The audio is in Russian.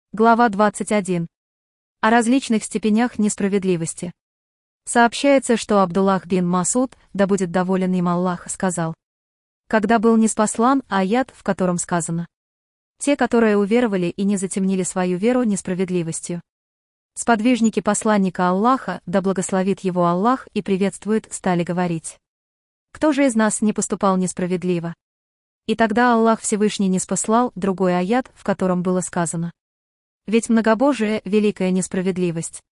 Глава 21. О различных степенях несправедливости. Сообщается, что Абдуллах бин Масуд, да будет доволен им Аллах, сказал: когда был ниспослан аят, в котором сказано: те, которые уверовали и не затемнили свою веру несправедливостью. Сподвижники посланника Аллаха, да благословит его Аллах и приветствует, стали говорить: кто же из нас не поступал несправедливо? И тогда Аллах Всевышний ниспослал другой аят, в котором было сказано: ведь многобожие — великая несправедливость.